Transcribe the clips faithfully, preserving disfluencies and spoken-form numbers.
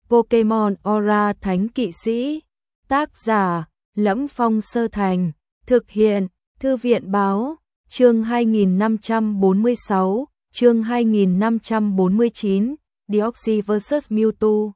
Pokemon Aura Thánh Kỵ Sĩ. Tác giả: Lẫm Phong Sơ Thành. Thực hiện: Thư viện báo. Chương hai nghìn năm trăm bốn mươi sáu, chương hai nghìn năm trăm bốn mươi chín, Deoxys versus Mewtwo.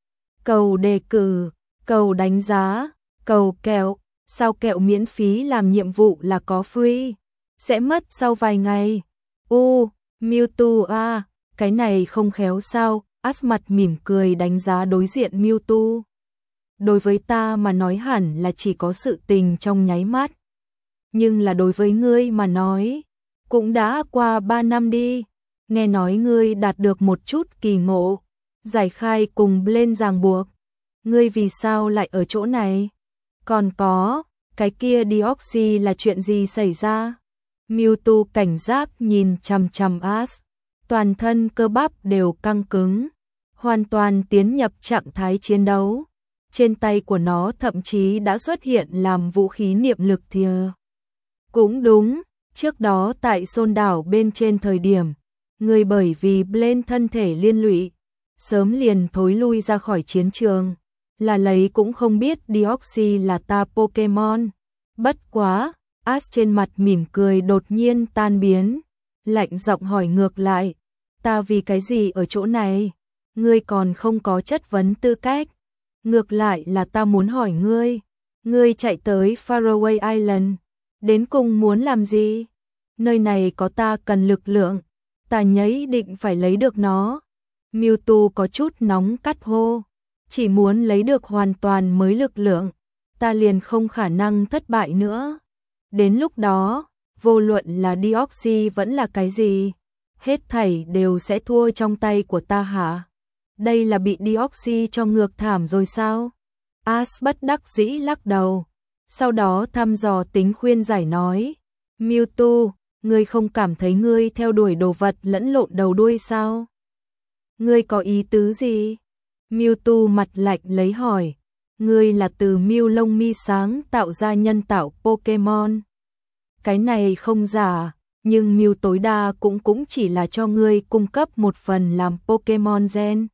Cầu đề cử, cầu đánh giá, cầu kẹo, sao kẹo miễn phí làm nhiệm vụ là có free, sẽ mất sau vài ngày. U, Mewtwo à, cái này không khéo sao? Ash mặt mỉm cười đánh giá đối diện Mewtwo. Đối với ta mà nói hẳn là chỉ có sự tình trong nháy mắt. Nhưng là đối với ngươi mà nói, cũng đã qua ba năm đi. Nghe nói ngươi đạt được một chút kỳ ngộ, giải khai cùng lên ràng buộc. Ngươi vì sao lại ở chỗ này? Còn có, cái kia Deoxys là chuyện gì xảy ra? Mewtwo cảnh giác nhìn chằm chằm Ash, toàn thân cơ bắp đều căng cứng, hoàn toàn tiến nhập trạng thái chiến đấu. Trên tay của nó thậm chí đã xuất hiện làm vũ khí niệm lực thìa. Cũng đúng, trước đó tại Xôn đảo bên trên thời điểm, người bởi vì Blaine thân thể liên lụy, sớm liền thối lui ra khỏi chiến trường, là lấy cũng không biết Deoxys là ta Pokemon. Bất quá, Ash trên mặt mỉm cười đột nhiên tan biến, lạnh giọng hỏi ngược lại, ta vì cái gì ở chỗ này? Ngươi còn không có chất vấn tư cách. Ngược lại là ta muốn hỏi ngươi, ngươi chạy tới Faraway Island, đến cùng muốn làm gì? Nơi này có ta cần lực lượng, ta nhấy định phải lấy được nó. Mewtwo có chút nóng cắt hô, chỉ muốn lấy được hoàn toàn mới lực lượng, ta liền không khả năng thất bại nữa. Đến lúc đó, vô luận là Deoxys vẫn là cái gì, hết thảy đều sẽ thua trong tay của ta hả? Đây là bị Deoxys cho ngược thảm rồi sao? Ash bất đắc dĩ lắc đầu, sau đó thăm dò tính khuyên giải nói, Mewtwo, ngươi không cảm thấy ngươi theo đuổi đồ vật lẫn lộn đầu đuôi sao? Ngươi có ý tứ gì? Mewtwo mặt lạnh lấy hỏi, ngươi là từ Mew lông mi sáng tạo ra nhân tạo Pokemon. Cái này không giả, nhưng Mew tối đa cũng cũng chỉ là cho ngươi cung cấp một phần làm Pokemon gen.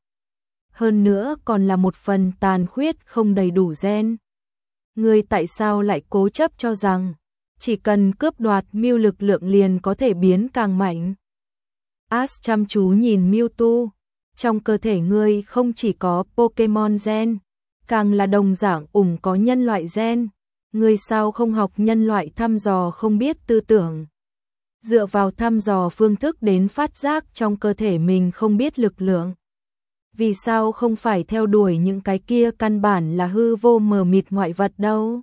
Hơn nữa còn là một phần tàn khuyết không đầy đủ gen. Ngươi tại sao lại cố chấp cho rằng chỉ cần cướp đoạt Mew lực lượng liền có thể biến càng mạnh? Ash chăm chú nhìn Mewtwo, trong cơ thể ngươi không chỉ có Pokemon gen, càng là đồng dạng ủng có nhân loại gen. Ngươi sao không học nhân loại thăm dò không biết tư tưởng? Dựa vào thăm dò phương thức đến phát giác trong cơ thể mình không biết lực lượng. Vì sao không phải theo đuổi những cái kia căn bản là hư vô mờ mịt ngoại vật đâu?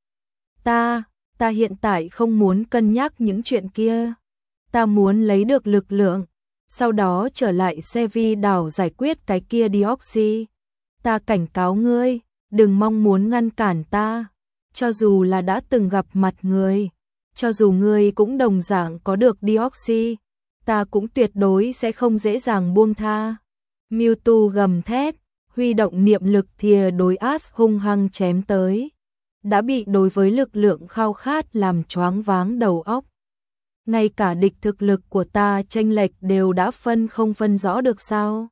Ta, ta hiện tại không muốn cân nhắc những chuyện kia. Ta muốn lấy được lực lượng, sau đó trở lại Sevi đảo giải quyết cái kia Deoxys. Ta cảnh cáo ngươi, đừng mong muốn ngăn cản ta. Cho dù là đã từng gặp mặt người, cho dù ngươi cũng đồng dạng có được Deoxys, ta cũng tuyệt đối sẽ không dễ dàng buông tha. Mewtwo gầm thét, huy động niệm lực thìa đối Ash hung hăng chém tới. Đã bị đối với lực lượng khao khát làm choáng váng đầu óc. Ngay cả địch thực lực của ta chênh lệch đều đã phân không phân rõ được sao?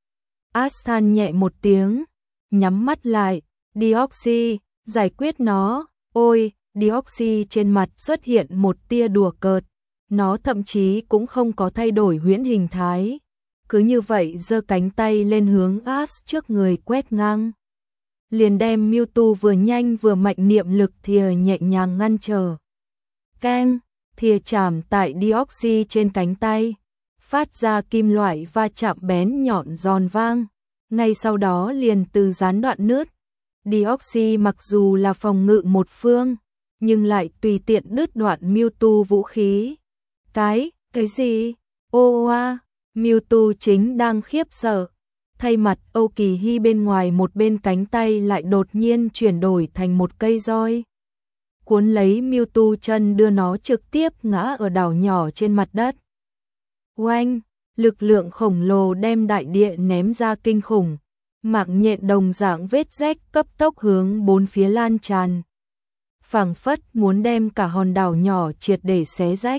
Ash than nhẹ một tiếng, nhắm mắt lại, Deoxys, giải quyết nó. Ôi, Deoxys trên mặt xuất hiện một tia đùa cợt, nó thậm chí cũng không có thay đổi huyễn hình thái. Cứ như vậy giơ cánh tay lên hướng Ash trước người quét ngang. Liền đem Mewtwo vừa nhanh vừa mạnh niệm lực thìa nhẹ nhàng ngăn trở. Keng, thìa chạm tại Deoxys trên cánh tay, phát ra kim loại va chạm bén nhọn giòn vang. Ngay sau đó liền từ gián đoạn nứt. Deoxys mặc dù là phòng ngự một phương, nhưng lại tùy tiện đứt đoạn Mewtwo vũ khí. Cái, cái gì? Ô oa! Mewtwo chính đang khiếp sợ, thay mặt Âu Kỳ Hy bên ngoài một bên cánh tay lại đột nhiên chuyển đổi thành một cây roi. Cuốn lấy Mewtwo chân đưa nó trực tiếp ngã ở đảo nhỏ trên mặt đất. Oanh, lực lượng khổng lồ đem đại địa ném ra kinh khủng, mạng nhện đồng dạng vết rách cấp tốc hướng bốn phía lan tràn. Phảng phất muốn đem cả hòn đảo nhỏ triệt để xé rách.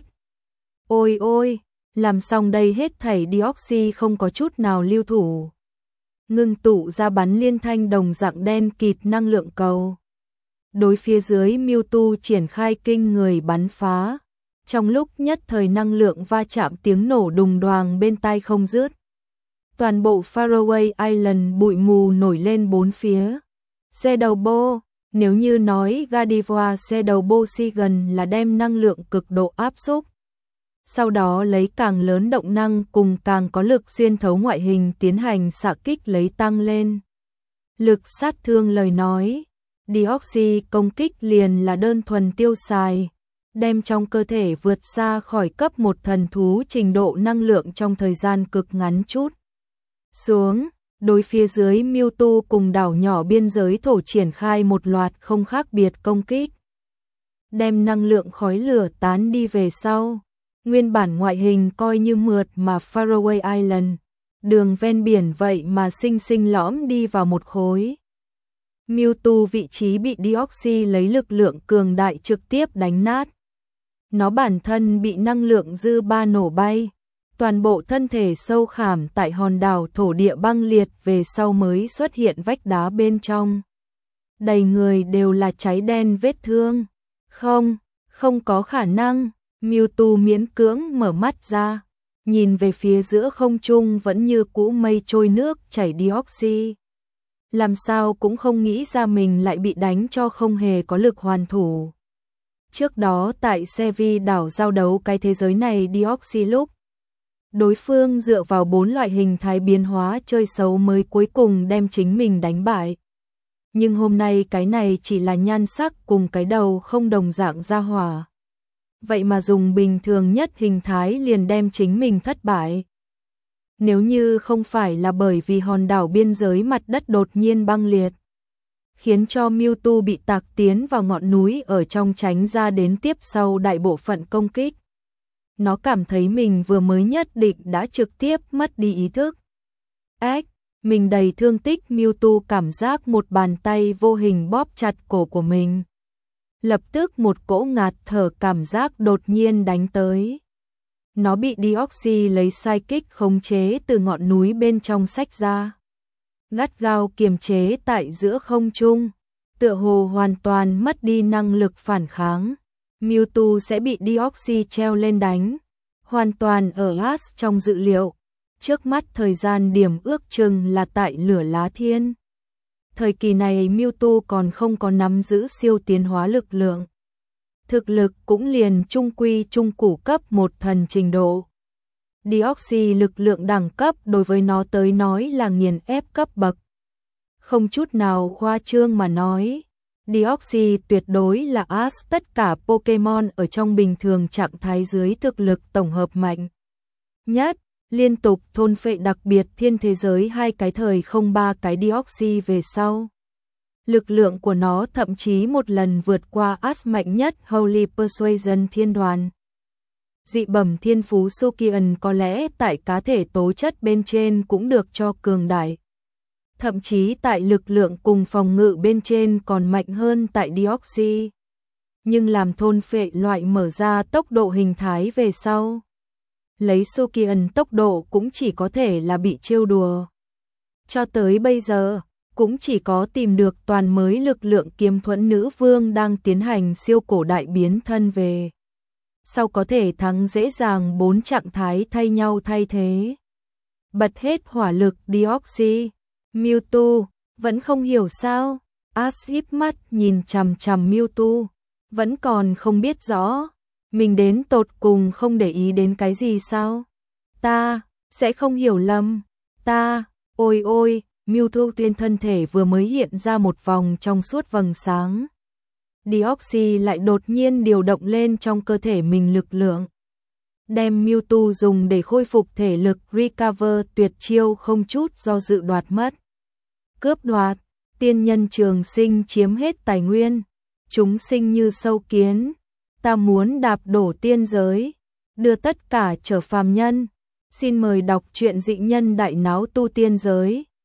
Ôi ôi! Làm xong đây hết thảy Deoxys không có chút nào lưu thủ. ngưng tụ ra bắn liên thanh đồng dạng đen kịt năng lượng cầu. Đối phía dưới Mewtwo triển khai kinh người bắn phá. Trong lúc nhất thời năng lượng va chạm tiếng nổ đùng đoàng bên tai không dứt. Toàn bộ Faraway Island bụi mù nổi lên bốn phía. Shadowbo, nếu như nói Gardevoir Shadowbo Sigan là đem năng lượng cực độ áp xúc. Sau đó lấy càng lớn động năng cùng càng có lực xuyên thấu ngoại hình tiến hành xạ kích lấy tăng lên. Lực sát thương lời nói, Deoxys công kích liền là đơn thuần tiêu xài, đem trong cơ thể vượt xa khỏi cấp một thần thú trình độ năng lượng trong thời gian cực ngắn chút. Xuống, đối phía dưới Mewtwo cùng đảo nhỏ biên giới thổ triển khai một loạt không khác biệt công kích. Đem năng lượng khói lửa tán đi về sau. Nguyên bản ngoại hình coi như mượt mà Faraway Island, đường ven biển vậy mà xinh xinh lõm đi vào một khối. Mewtwo vị trí bị Deoxys lấy lực lượng cường đại trực tiếp đánh nát. Nó bản thân bị năng lượng dư ba nổ bay, toàn bộ thân thể sâu khảm tại hòn đảo thổ địa băng liệt về sau mới xuất hiện vách đá bên trong. Đầy người đều là cháy đen vết thương. Không, không có khả năng. Mewtwo miễn cưỡng mở mắt ra, nhìn về phía giữa không trung vẫn như cũ mây trôi nước chảy Deoxys. Làm sao cũng không nghĩ ra mình lại bị đánh cho không hề có lực hoàn thủ. Trước đó tại Sevi đảo giao đấu cái thế giới này Deoxys lúc, đối phương dựa vào bốn loại hình thái biến hóa chơi xấu mới cuối cùng đem chính mình đánh bại. Nhưng hôm nay cái này chỉ là nhan sắc cùng cái đầu không đồng dạng ra hỏa. Vậy mà dùng bình thường nhất hình thái liền đem chính mình thất bại. Nếu như không phải là bởi vì hòn đảo biên giới mặt đất đột nhiên băng liệt, khiến cho Mewtwo bị tạc tiến vào ngọn núi ở trong tránh ra đến tiếp sau đại bộ phận công kích. Nó cảm thấy mình vừa mới nhất định đã trực tiếp mất đi ý thức. Ách, mình đầy thương tích Mewtwo cảm giác một bàn tay vô hình bóp chặt cổ của mình. Lập tức một cỗ ngạt thở cảm giác đột nhiên đánh tới. Nó bị Deoxys lấy sai kích khống chế từ ngọn núi bên trong xách ra. Gắt gao kiềm chế tại giữa không trung, tựa hồ hoàn toàn mất đi năng lực phản kháng. Mewtwo sẽ bị Deoxys treo lên đánh, hoàn toàn ở Ash trong dự liệu. Trước mắt thời gian điểm ước chừng là tại lửa lá thiên. Thời kỳ này Mewtwo còn không có nắm giữ siêu tiến hóa lực lượng. Thực lực cũng liền trung quy trung củ cấp một thần trình độ. Deoxys lực lượng đẳng cấp đối với nó tới nói là nghiền ép cấp bậc. Không chút nào khoa trương mà nói, Deoxys tuyệt đối là Ash tất cả Pokemon ở trong bình thường trạng thái dưới thực lực tổng hợp mạnh nhất. Liên tục thôn phệ đặc biệt thiên thế giới hai cái thời không ba cái Deoxys về sau. Lực lượng của nó thậm chí một lần vượt qua Ash mạnh nhất Holy Persuasion thiên đoàn. Dị bẩm thiên phú Sukian có lẽ tại cá thể tố chất bên trên cũng được cho cường đại. Thậm chí tại lực lượng cùng phòng ngự bên trên còn mạnh hơn tại Deoxys. Nhưng làm thôn phệ loại mở ra tốc độ hình thái về sau. Lấy Sukian tốc độ cũng chỉ có thể là bị trêu đùa. Cho tới bây giờ, cũng chỉ có tìm được toàn mới lực lượng kiếm thuẫn nữ vương đang tiến hành siêu cổ đại biến thân về. Sau có thể thắng dễ dàng bốn trạng thái thay nhau thay thế. Bật hết hỏa lực Deoxys, Mewtwo, vẫn không hiểu sao. Ash híp mắt nhìn chằm chằm Mewtwo, vẫn còn không biết rõ. Mình đến tột cùng không để ý đến cái gì sao? Ta, sẽ không hiểu lầm. Ta, ôi ôi, Mewtwo tiên thân thể vừa mới hiện ra một vòng trong suốt vầng sáng. Deoxys lại đột nhiên điều động lên trong cơ thể mình lực lượng. Đem Mewtwo dùng để khôi phục thể lực recover tuyệt chiêu không chút do dự đoạt mất. Cướp đoạt, tiên nhân trường sinh chiếm hết tài nguyên. Chúng sinh như sâu kiến. Ta muốn đạp đổ tiên giới, đưa tất cả trở phàm nhân. Xin mời đọc truyện Dị Nhân Đại Náo Tu Tiên Giới.